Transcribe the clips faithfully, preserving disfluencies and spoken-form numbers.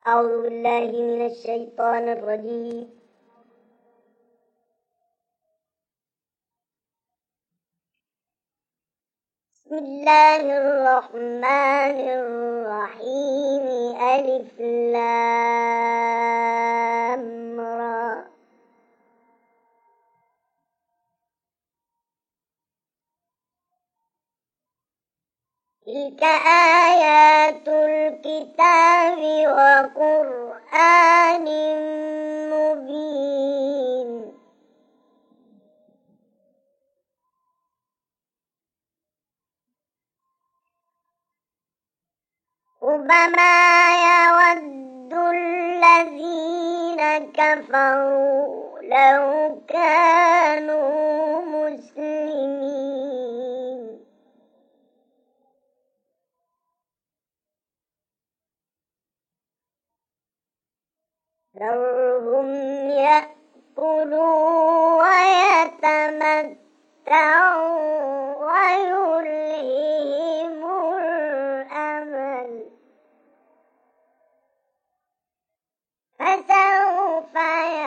أعوذ بالله من الشيطان الرجيم. بسم الله الرحمن الرحيم. ألف لام را. تلك آيات الكتاب وقرآن مبين. ربما يود الذين كفروا لو كانوا مسلمين. ذرهم يأكلوا ويتمتعوا ويلههم الأمل، فسوف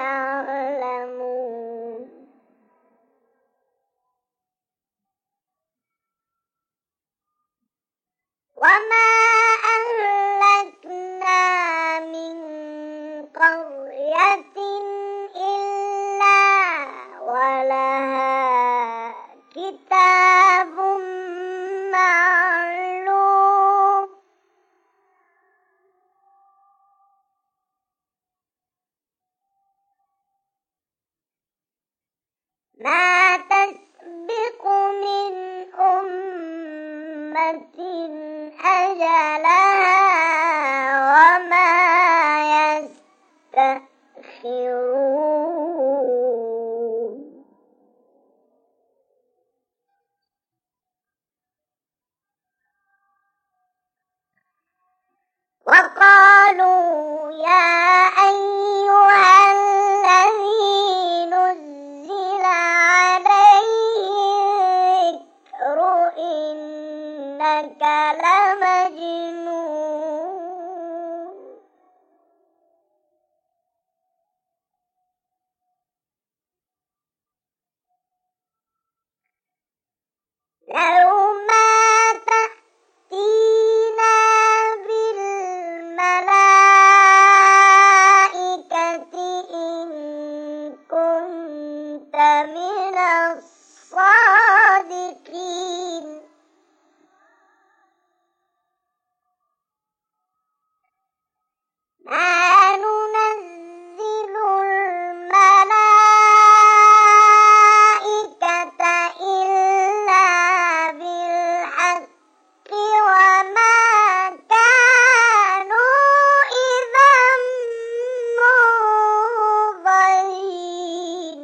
يعلمون. وما أهلكنا من قرية إلا ولها كتاب معلوم. ما تسبق من أمة أجلها وما يستأخرون. وقالوا يا أيها الذي نزل عليه الذكر إنك لمجنون. لو ما تأتينا بالملائكة إن كنت من الصادقين. ما ننزل الملائكة إلا بالحق وما كانوا إذا منظرين.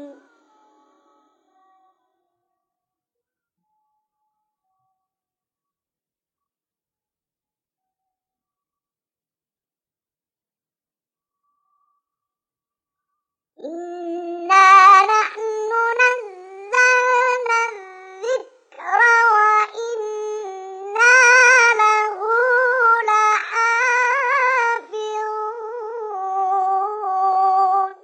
إنا نحن نزلنا الذكر وإنا له لحافظون.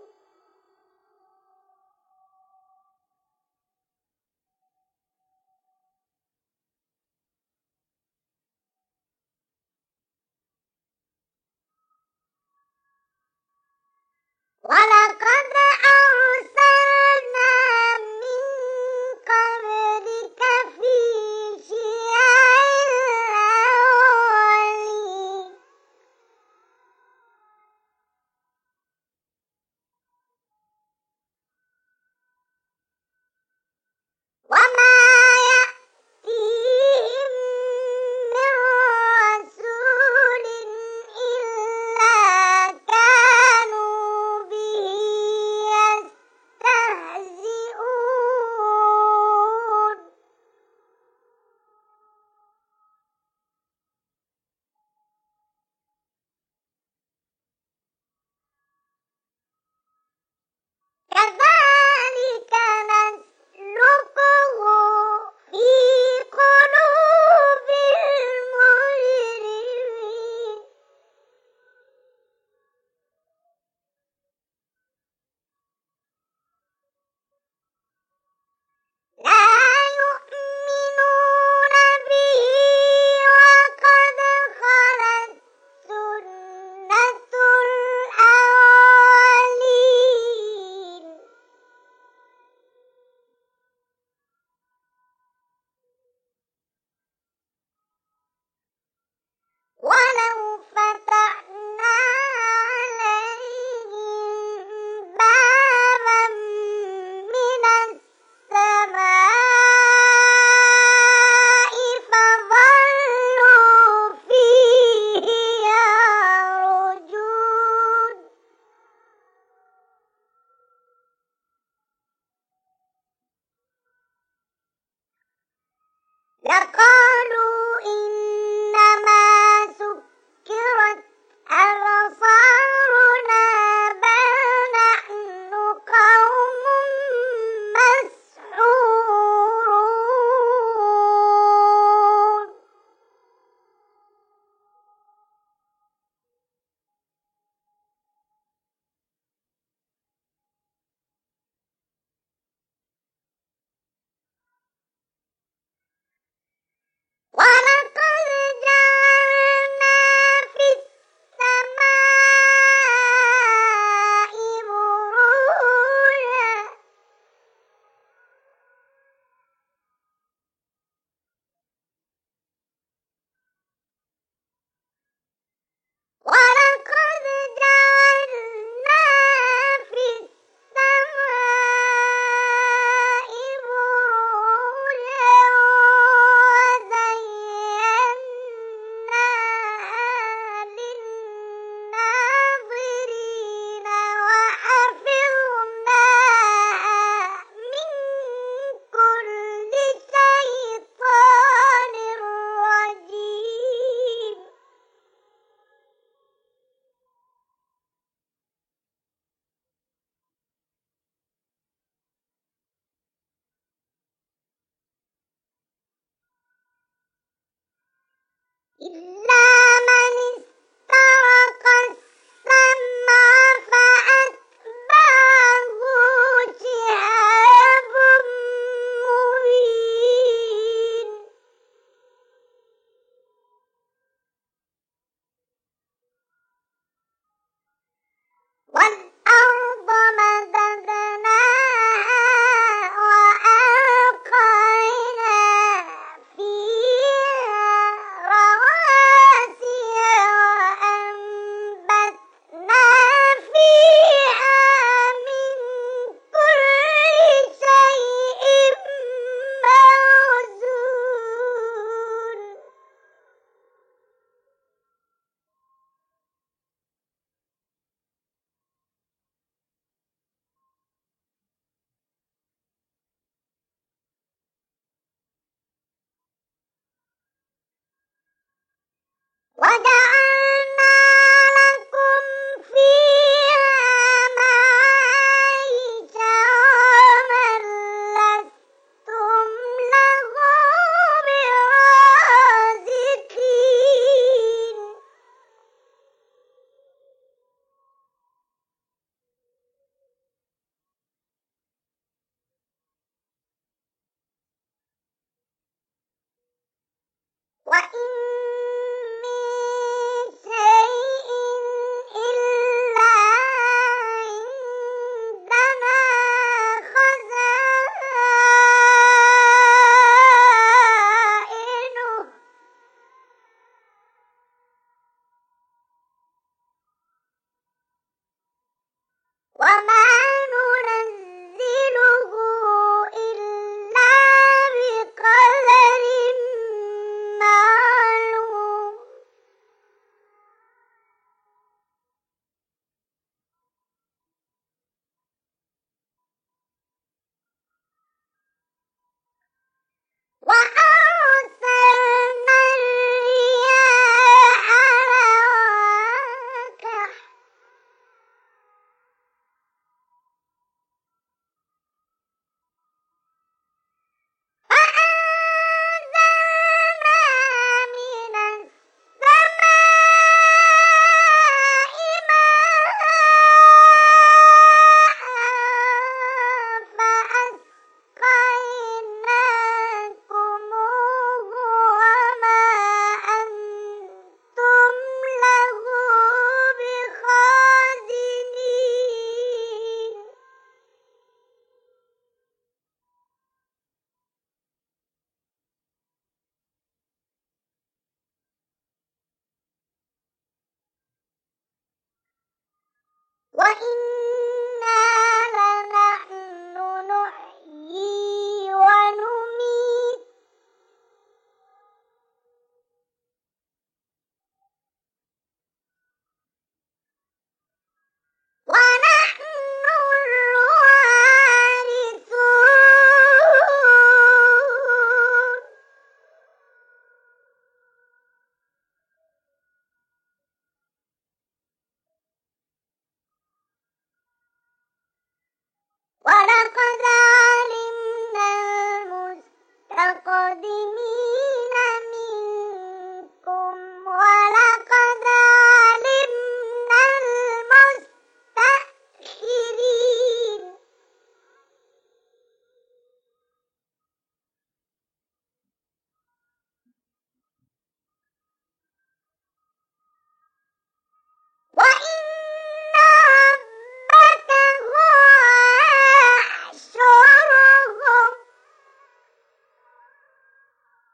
ولقد أرسلنا من قبلك في شيع الأولين. وما يأتيهم من رسول إلا كانوا به إلا من استرق السمع فأتبعه شهاب مبين والأرض مددناها وألقينا فيها رواسي وأنبتنا فيها من كل شيء موزون وجعلنا لكم فيها معايش ومن لستم له برازقين وإن من شيء إلا عندنا خزائنه وما ننزله إلا بقدر معلوم وأرسلنا الرياح لواقح فأنزلنا من السماء ماء فأسقيناكموه وما أنتم له بخازنين وإنا لنحن نحيي ونميت ونحن الوارثون ولقد علمنا المستقدمين منكم ولقد علمنا المستأخرين وإن ربك هو يحشرهم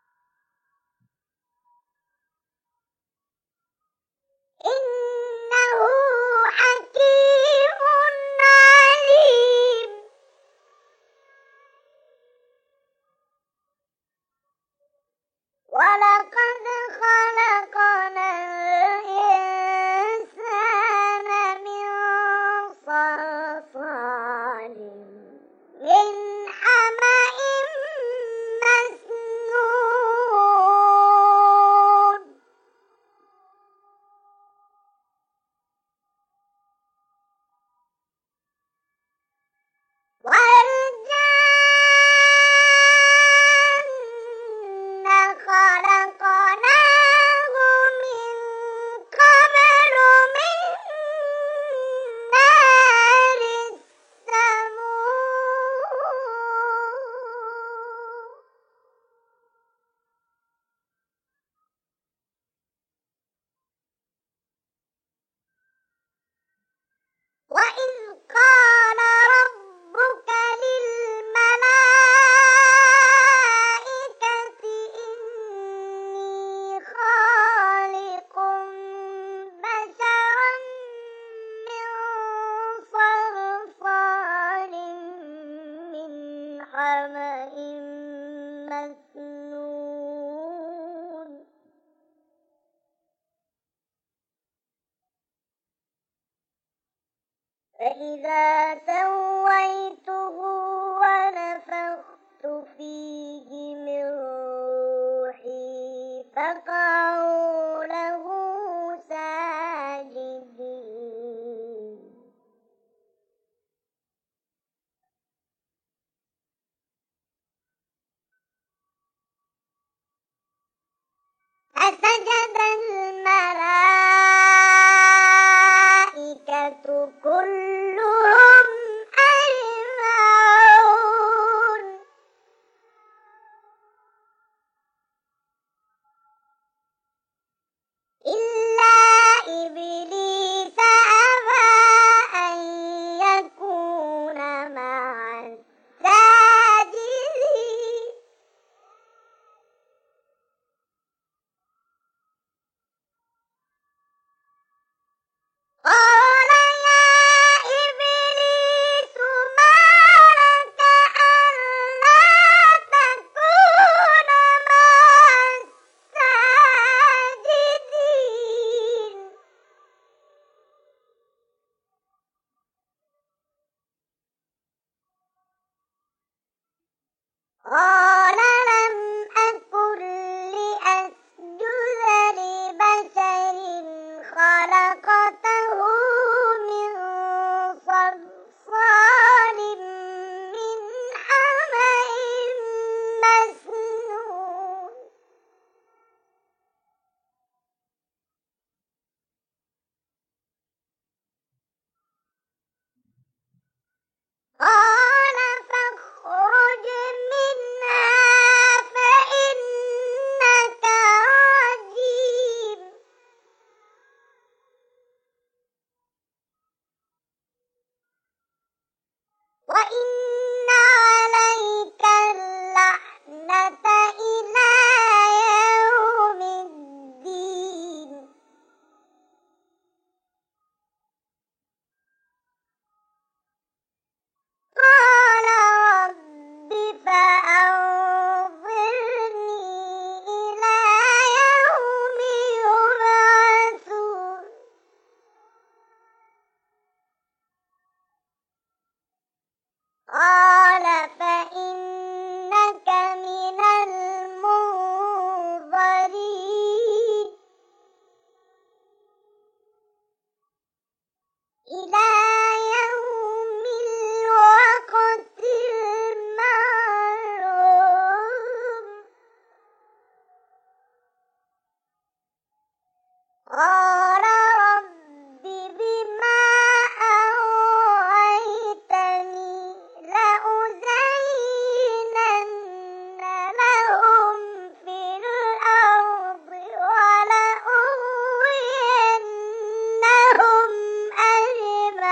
فإذا سويته ونفخت فيه من روحي فقعوا له ساجدين فسجد الملائكة كلهم أجمعون إلا إبليس أبى أن يكون مع الساجدين قال يا إبليس ما لك ألا تكون مع الساجدين قال لم أكن لأسجد لبشر خلقته من صلصال من حمأ مسنون قال فاخرج منها فإنك رجيم وإن عليك اللعنة إلى يوم الدين قال رب فأنظرني إلى يوم يبعثون قال فإنك من المنظرين إلى يوم الوقت المعلوم قال رب بما أغويتني لأزينن لهم في الأرض ولأغوينهم أجمعين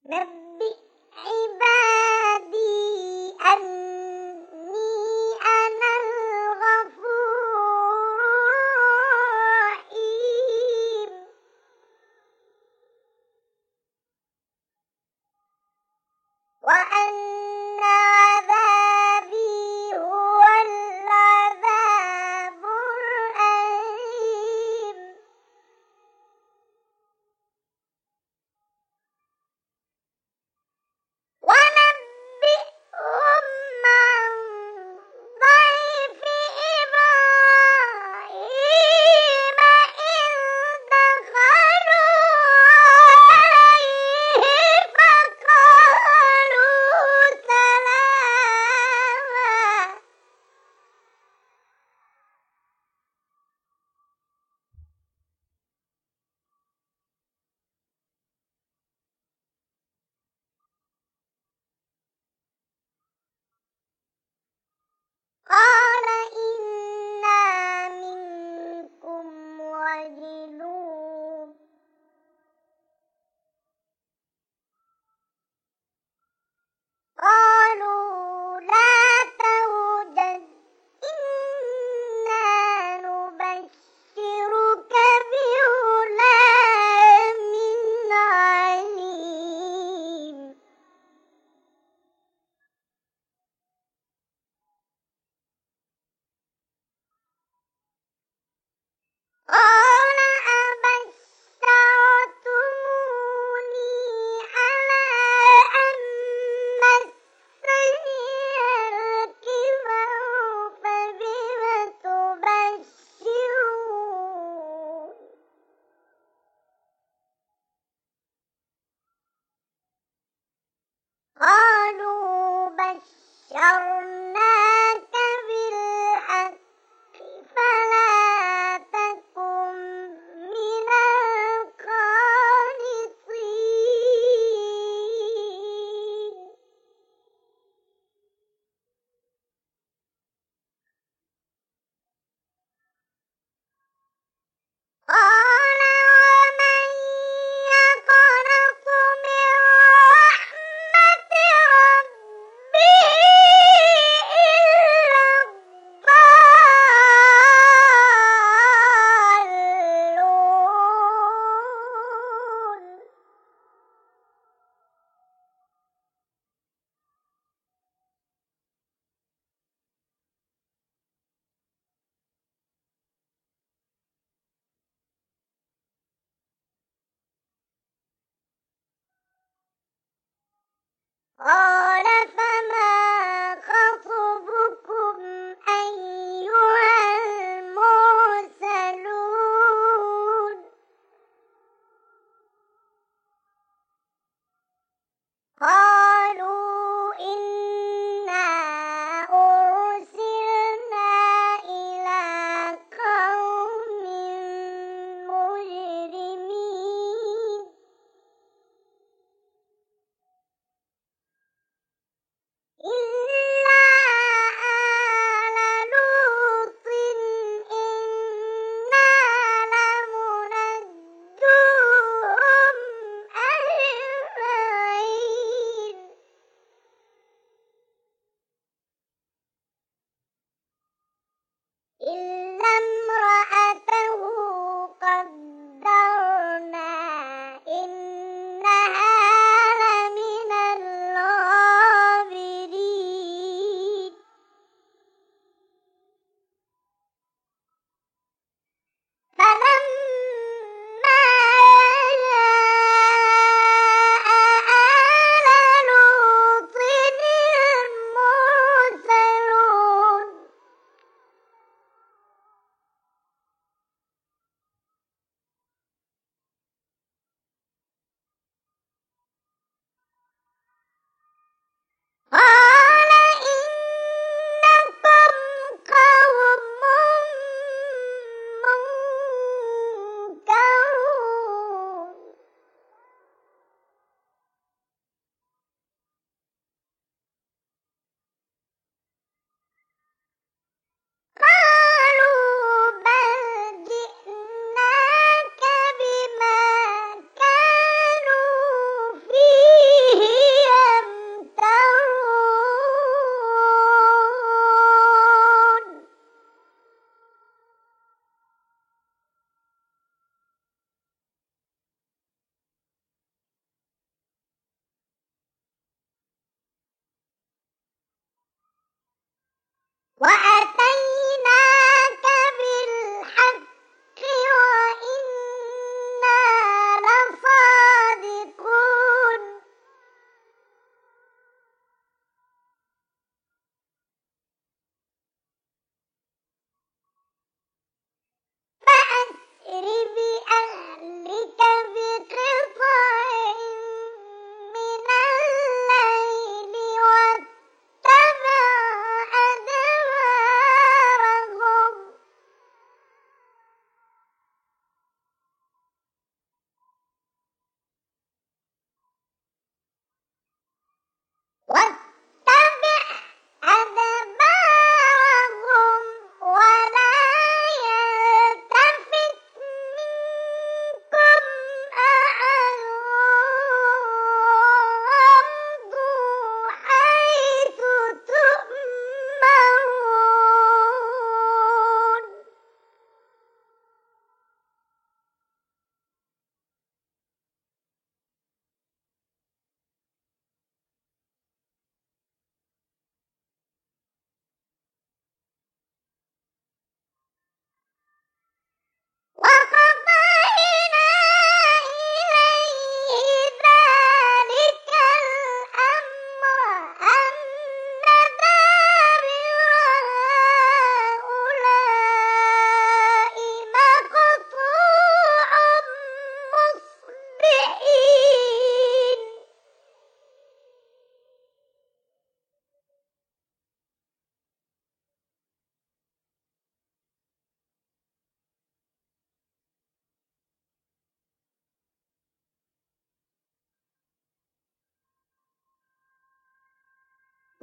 نبئ عبادي أني أنا الغفور الرحيم وأن عذابي هو العذاب الأليم ونبئهم عن ضيف إبراهيم إذ دخلوا عليه فقالوا سلاما قال إنا منكم وجلون قالوا لا توجل إنا نبشرك بغلام عليم قال أبشرتموني على أن مسني الكبر فبم تبشرون قالوا بشرناك بالحق فلا تكن من القانطين قال ومن يقنط من رحمة ربه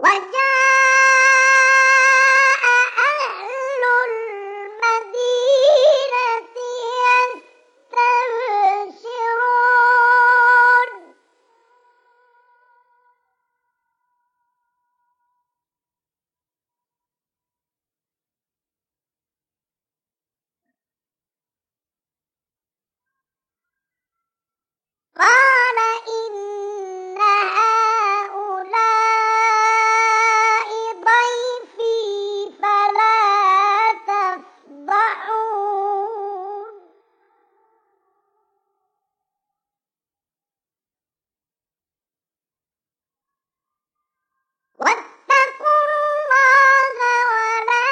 وجاء أهل المدينة يستبشرون قال إن هؤلاء ضيفي فلا تفضحون واتقوا الله ولا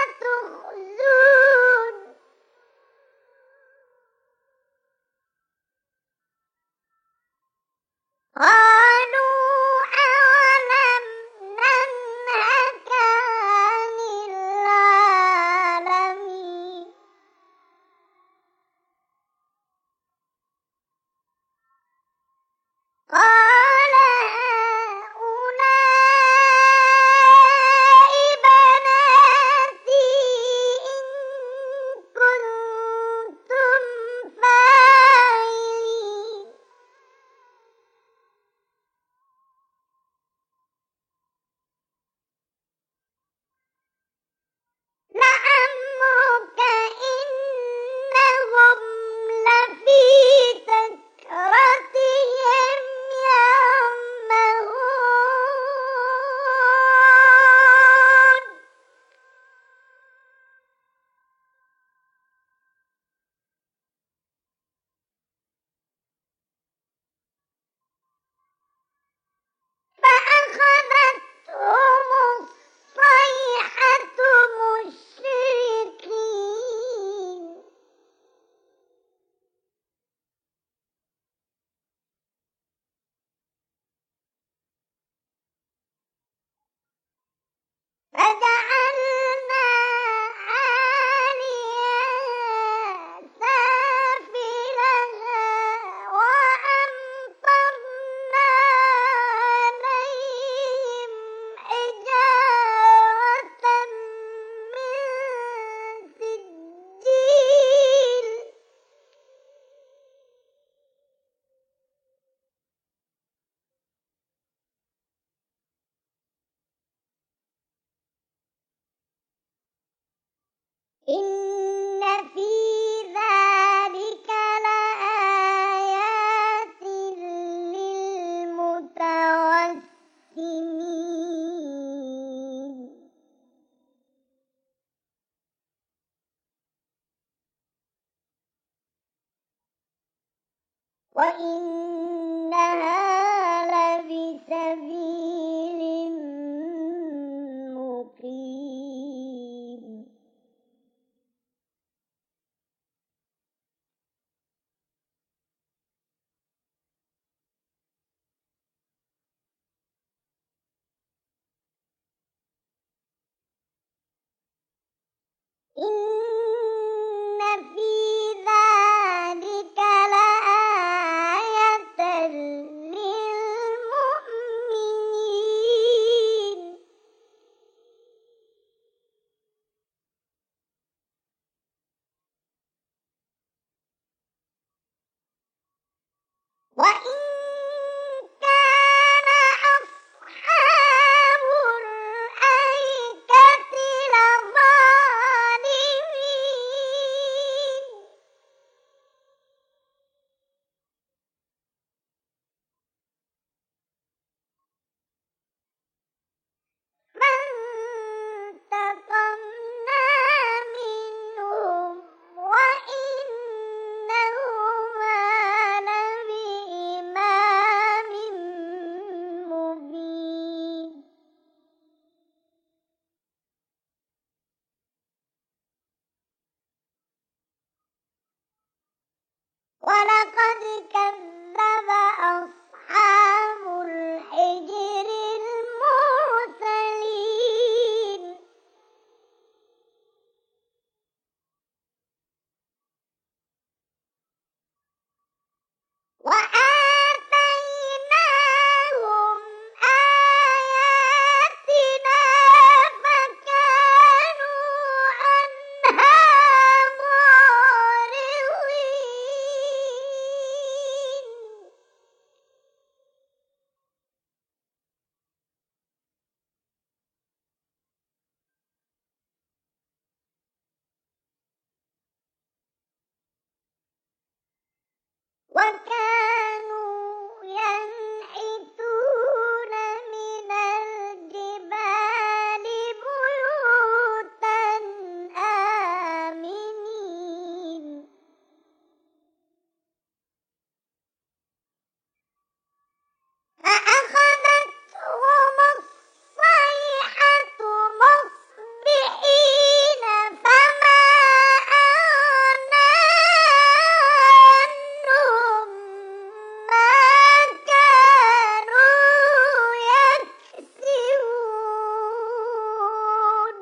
تخزون قالوا أولم ننهك عن العالمين قال هؤلاء بناتي إن كنتم فاعلين لعمرك إنهم لفي سكرتهم يعمهون فأخذتهم الصيحة مشرقين فجعلنا عاليها سافلها وأمطرنا عليهم حجارة من سجيل إن في ذلك لآيات للمتوسمين وإنها لبسبيل مقيم وكانوا ينحتون من الجبال بيوتا آمنين فأخذتهم الصيحة مصبحين فما أغنى عنهم ما كانوا يكسبون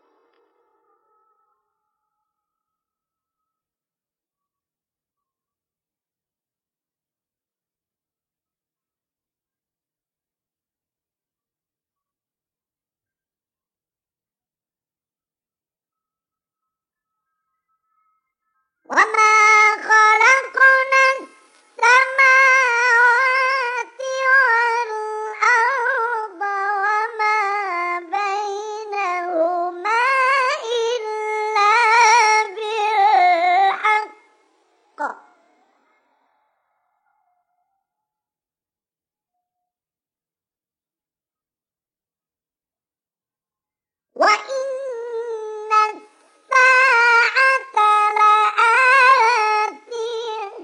وما خلقنا السماوات والأرض وما بينهما إلا بالحق وإن الساعة لآتية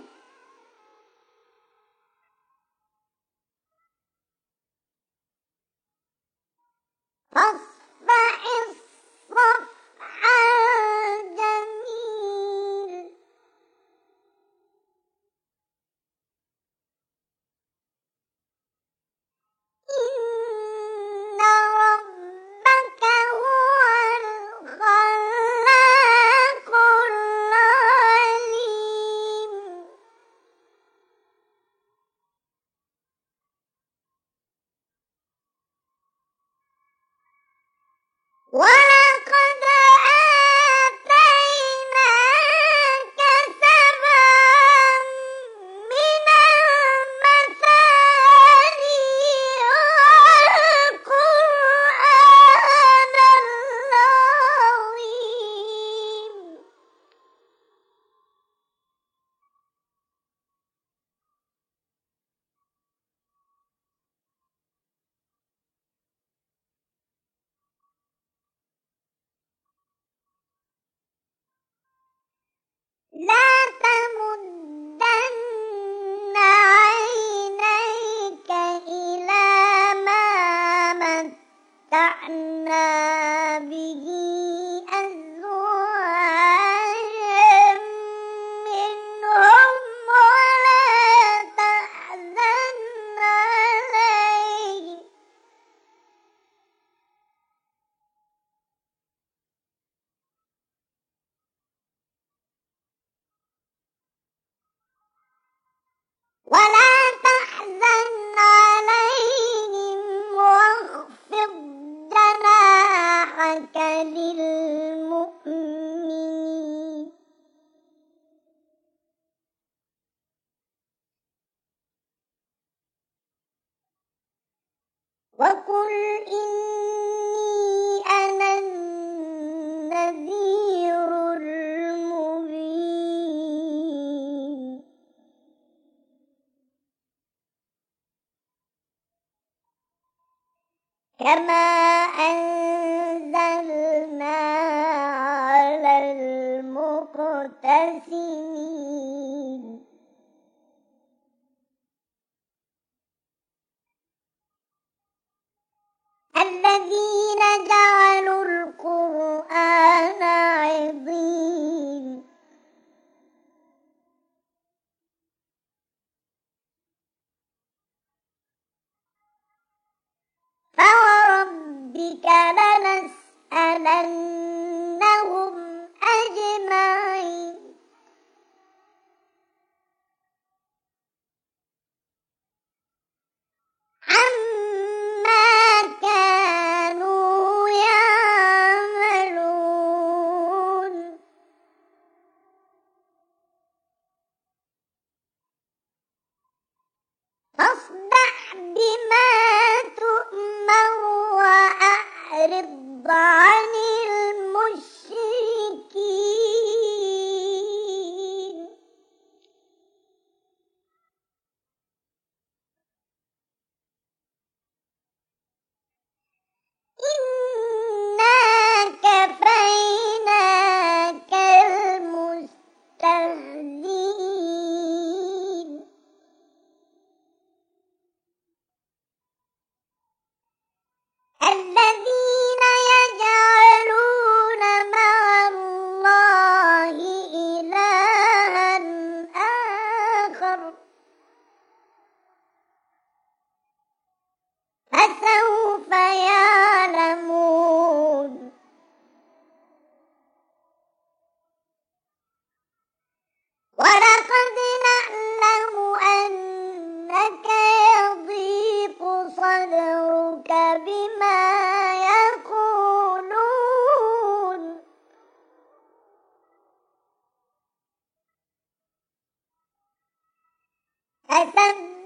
فاصفح الصفح الجميل إن ربك هو الخلاق العليم ولقد آتيناك سبعا من المثاني والقرآن العظيم لا تمدن عينيك إلى ما متعنا به أزواجا منهم ولا تحزن عليهم ولا تحزن عليهم واخفض جناحك للمؤمنين وقل إني أنا النذير المبين كما أنزلنا على المقتسمين الذين جعلوا القرآن عضين فوربك لنسألنهم أجمعين عما كانوا يعملون فاصدع بما تؤمر وأعرض عن المنكر فسبح